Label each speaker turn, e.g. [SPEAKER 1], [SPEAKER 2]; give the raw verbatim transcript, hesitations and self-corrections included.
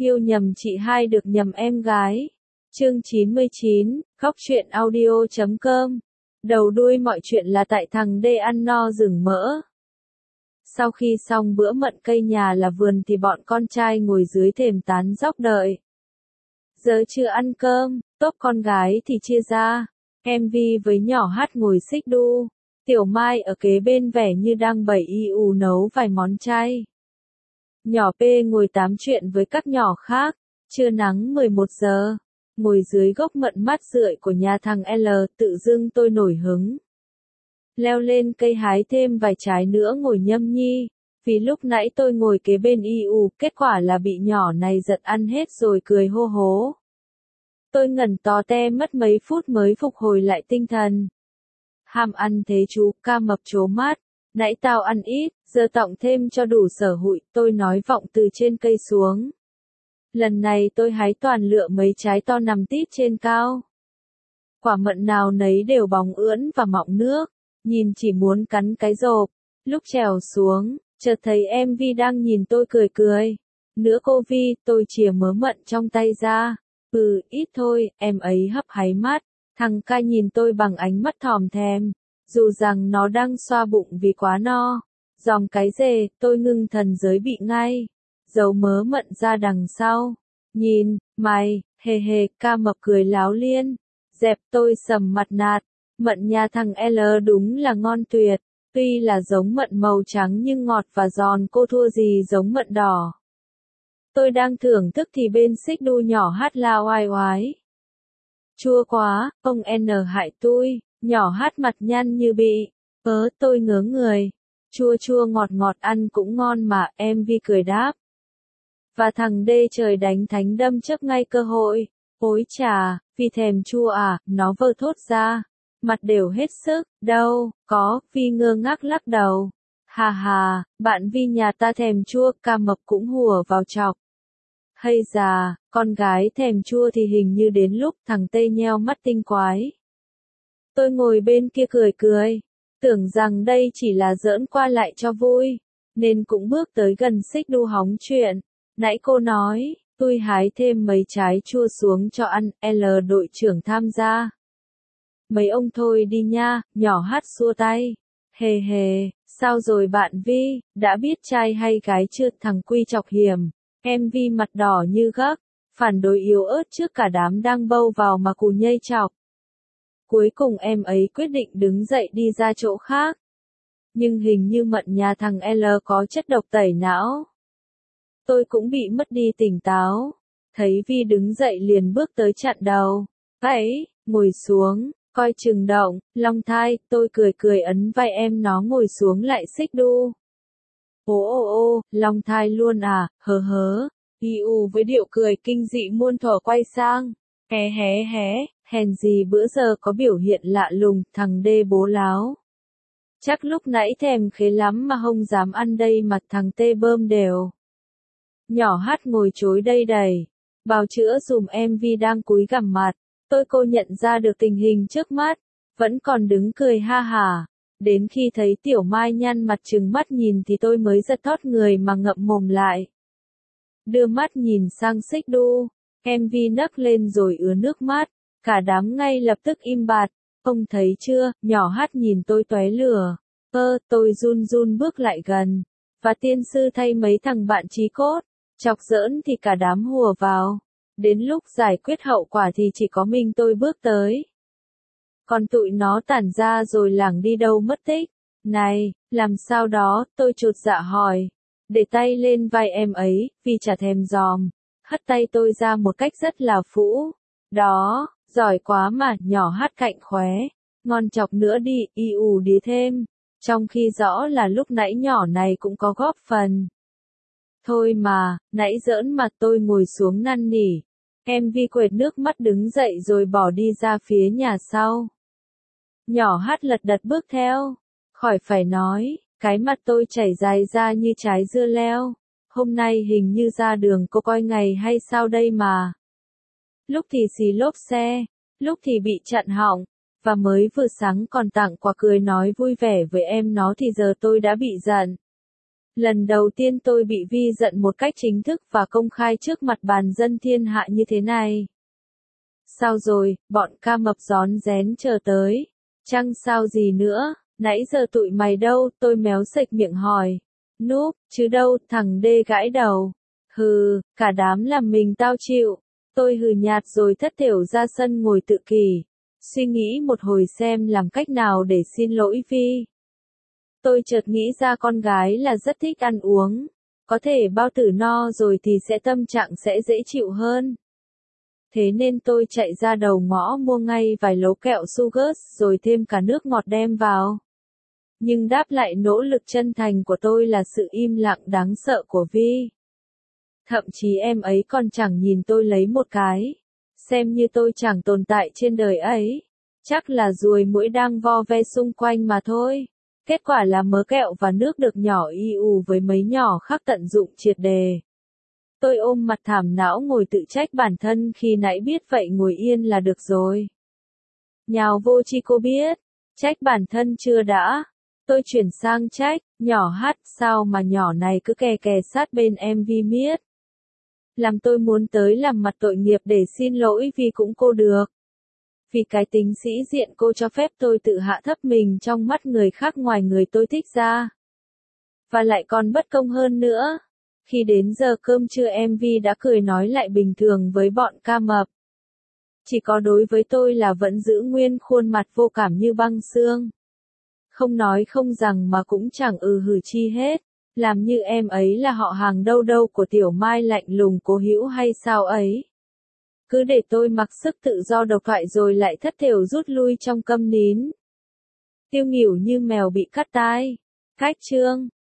[SPEAKER 1] Yêu nhầm chị hai được nhầm em gái. Chương chín mươi chín, Góc truyện audio chấm com. Đầu đuôi mọi chuyện là tại thằng đê ăn no rừng mỡ. Sau khi xong bữa mận cây nhà là vườn thì bọn con trai ngồi dưới thềm tán dóc đợi. Giờ chưa ăn cơm, tốp con gái thì chia ra. em vê với nhỏ hát ngồi xích đu. Tiểu Mai ở kế bên vẻ như đang bày y ù nấu vài món chay. Nhỏ P ngồi tám chuyện với các nhỏ khác. Trưa nắng mười một giờ. Ngồi dưới gốc mận mát rượi của nhà thằng L, tự dưng tôi nổi hứng. Leo lên cây hái thêm vài trái nữa ngồi nhâm nhi. Vì lúc nãy tôi ngồi kế bên y ù, kết quả là bị nhỏ này giật ăn hết rồi cười hô hố. Tôi ngẩn tó te mất mấy phút mới phục hồi lại tinh thần. Ham ăn thế chú, ca mập trố mát. Nãy tao ăn ít, giờ tọng thêm cho đủ sở hụi, tôi nói vọng từ trên cây xuống. Lần này tôi hái toàn lựa mấy trái to nằm tít trên cao. Quả mận nào nấy đều bóng ưỡn và mọng nước, nhìn chỉ muốn cắn cái rộp. Lúc trèo xuống, chợt thấy em Vi đang nhìn tôi cười cười. Nữa cô Vi, tôi chìa mớ mận trong tay ra. Ừ, ít thôi, em ấy hấp háy mắt. Thằng ca nhìn tôi bằng ánh mắt thòm thèm. Dù rằng nó đang xoa bụng vì quá no. Dòng cái dề, tôi ngưng thần giới bị ngay. Giấu mớ mận ra đằng sau. Nhìn, mày, hề hề, ca mập cười láo liên. Dẹp tôi sầm mặt nạt. Mận nhà thằng L đúng là ngon tuyệt. Tuy là giống mận màu trắng nhưng ngọt và giòn cô thua gì giống mận đỏ. Tôi đang thưởng thức thì bên xích đu nhỏ hát la oai oái. Chua quá, ông N hại tôi. Nhỏ hát mặt nhăn như bị. Ớ, tôi ngớ người. Chua chua ngọt ngọt ăn cũng ngon mà, em Vi cười đáp. Và thằng D trời đánh thánh đâm chấp ngay cơ hội. Ôi chà, vì thèm chua à, nó vơ thốt ra. Mặt đều hết sức, đâu, có, Vi ngơ ngác lắc đầu. Hà hà, bạn Vi nhà ta thèm chua, ca mập cũng hùa vào chọc. Hay già, con gái thèm chua thì hình như đến lúc thằng Tây nheo mắt tinh quái. Tôi ngồi bên kia cười cười, tưởng rằng đây chỉ là giỡn qua lại cho vui, nên cũng bước tới gần xích đu hóng chuyện. Nãy cô nói, tôi hái thêm mấy trái chua xuống cho ăn, L đội trưởng tham gia. Mấy ông thôi đi nha, nhỏ hát xua tay. Hề hề, sao rồi bạn Vi, đã biết trai hay gái chưa, thằng Quy chọc hiểm. Em Vi mặt đỏ như gấc, phản đối yếu ớt trước cả đám đang bâu vào mà cù nhây chọc. Cuối cùng em ấy quyết định đứng dậy đi ra chỗ khác. Nhưng hình như mận nhà thằng L có chất độc tẩy não. Tôi cũng bị mất đi tỉnh táo. Thấy Vi đứng dậy liền bước tới chặn đầu. Vậy, ngồi xuống, coi chừng động, long thai, tôi cười cười ấn vai em nó ngồi xuống lại xích đu. Ô ô ô, long thai luôn à, hớ hớ. Y u với điệu cười kinh dị muôn thuở quay sang. Hé hé hé, hèn gì bữa giờ có biểu hiện lạ lùng, thằng đê bố láo. Chắc lúc nãy thèm khế lắm mà không dám ăn đây mà thằng tê bơm đều. Nhỏ hát ngồi chối đây đầy. Bào chữa dùm em Vi đang cúi gằm mặt. Tôi cô nhận ra được tình hình trước mắt. Vẫn còn đứng cười ha hả. Đến khi thấy Tiểu Mai nhăn mặt trừng mắt nhìn thì tôi mới giật thót người mà ngậm mồm lại. Đưa mắt nhìn sang xích đu. em Vi nấc lên rồi ứa nước mắt. Cả đám ngay lập tức im bặt. Ông thấy chưa, nhỏ hát nhìn tôi tóe lửa. Ơ, tôi run run bước lại gần. Và tiên sư thay mấy thằng bạn chí cốt. Chọc giỡn thì cả đám hùa vào. Đến lúc giải quyết hậu quả thì chỉ có mình tôi bước tới. Còn tụi nó tản ra rồi lảng đi đâu mất tích. Này, làm sao đó, tôi chột dạ hỏi. Để tay lên vai em ấy, vì chả thèm giòm. Hất tay tôi ra một cách rất là phũ. Đó, giỏi quá mà, nhỏ hát cạnh khóe. Ngon chọc nữa đi, y ù đi thêm. Trong khi rõ là lúc nãy nhỏ này cũng có góp phần. Thôi mà, nãy giỡn mà tôi ngồi xuống năn nỉ. Em Vi quệt nước mắt đứng dậy rồi bỏ đi ra phía nhà sau. Nhỏ hát lật đật bước theo. Khỏi phải nói, cái mặt tôi chảy dài ra như trái dưa leo. Hôm nay hình như ra đường cô coi ngày hay sao đây mà. Lúc thì xì lốp xe, lúc thì bị chặn họng. Và mới vừa sáng còn tặng quà cười nói vui vẻ với em nó thì giờ tôi đã bị giận. Lần đầu tiên tôi bị Vi giận một cách chính thức và công khai trước mặt bàn dân thiên hạ như thế này. Sao rồi, bọn ca mập rón rén chờ tới. Chăng sao gì nữa, nãy giờ tụi mày đâu, tôi méo sệch miệng hỏi. Núp, chứ đâu, thằng đê gãi đầu. Hừ, cả đám làm mình tao chịu. Tôi hừ nhạt rồi thất thểu ra sân ngồi tự kỷ. Suy nghĩ một hồi xem làm cách nào để xin lỗi Vi. Tôi chợt nghĩ ra con gái là rất thích ăn uống. Có thể bao tử no rồi thì sẽ tâm trạng sẽ dễ chịu hơn. Thế nên tôi chạy ra đầu ngõ mua ngay vài lấu kẹo Sugars rồi thêm cả nước ngọt đem vào. Nhưng đáp lại nỗ lực chân thành của tôi là sự im lặng đáng sợ của Vi. Thậm chí em ấy còn chẳng nhìn tôi lấy một cái. Xem như tôi chẳng tồn tại trên đời ấy. Chắc là ruồi muỗi đang vo ve xung quanh mà thôi. Kết quả là mớ kẹo và nước được nhỏ y ù với mấy nhỏ khác tận dụng triệt đề. Tôi ôm mặt thảm não ngồi tự trách bản thân khi nãy biết vậy ngồi yên là được rồi. Nhào vô chi cô biết. Trách bản thân chưa đã. Tôi chuyển sang trách, nhỏ hát sao mà nhỏ này cứ kè kè sát bên em Vi miết. Làm tôi muốn tới làm mặt tội nghiệp để xin lỗi vì cũng cô được. Vì cái tính sĩ diện cô cho phép tôi tự hạ thấp mình trong mắt người khác ngoài người tôi thích ra. Và lại còn bất công hơn nữa. Khi đến giờ cơm trưa em Vi đã cười nói lại bình thường với bọn ca mập. Chỉ có đối với tôi là vẫn giữ nguyên khuôn mặt vô cảm như băng xương. Không nói không rằng mà cũng chẳng ừ hử chi hết. Làm như em ấy là họ hàng đâu đâu của Tiểu Mai lạnh lùng cố hữu hay sao ấy. Cứ để tôi mặc sức tự do độc thoại rồi lại thất thểu rút lui trong câm nín. Tiêu nghỉu như mèo bị cắt tai. Cách chương.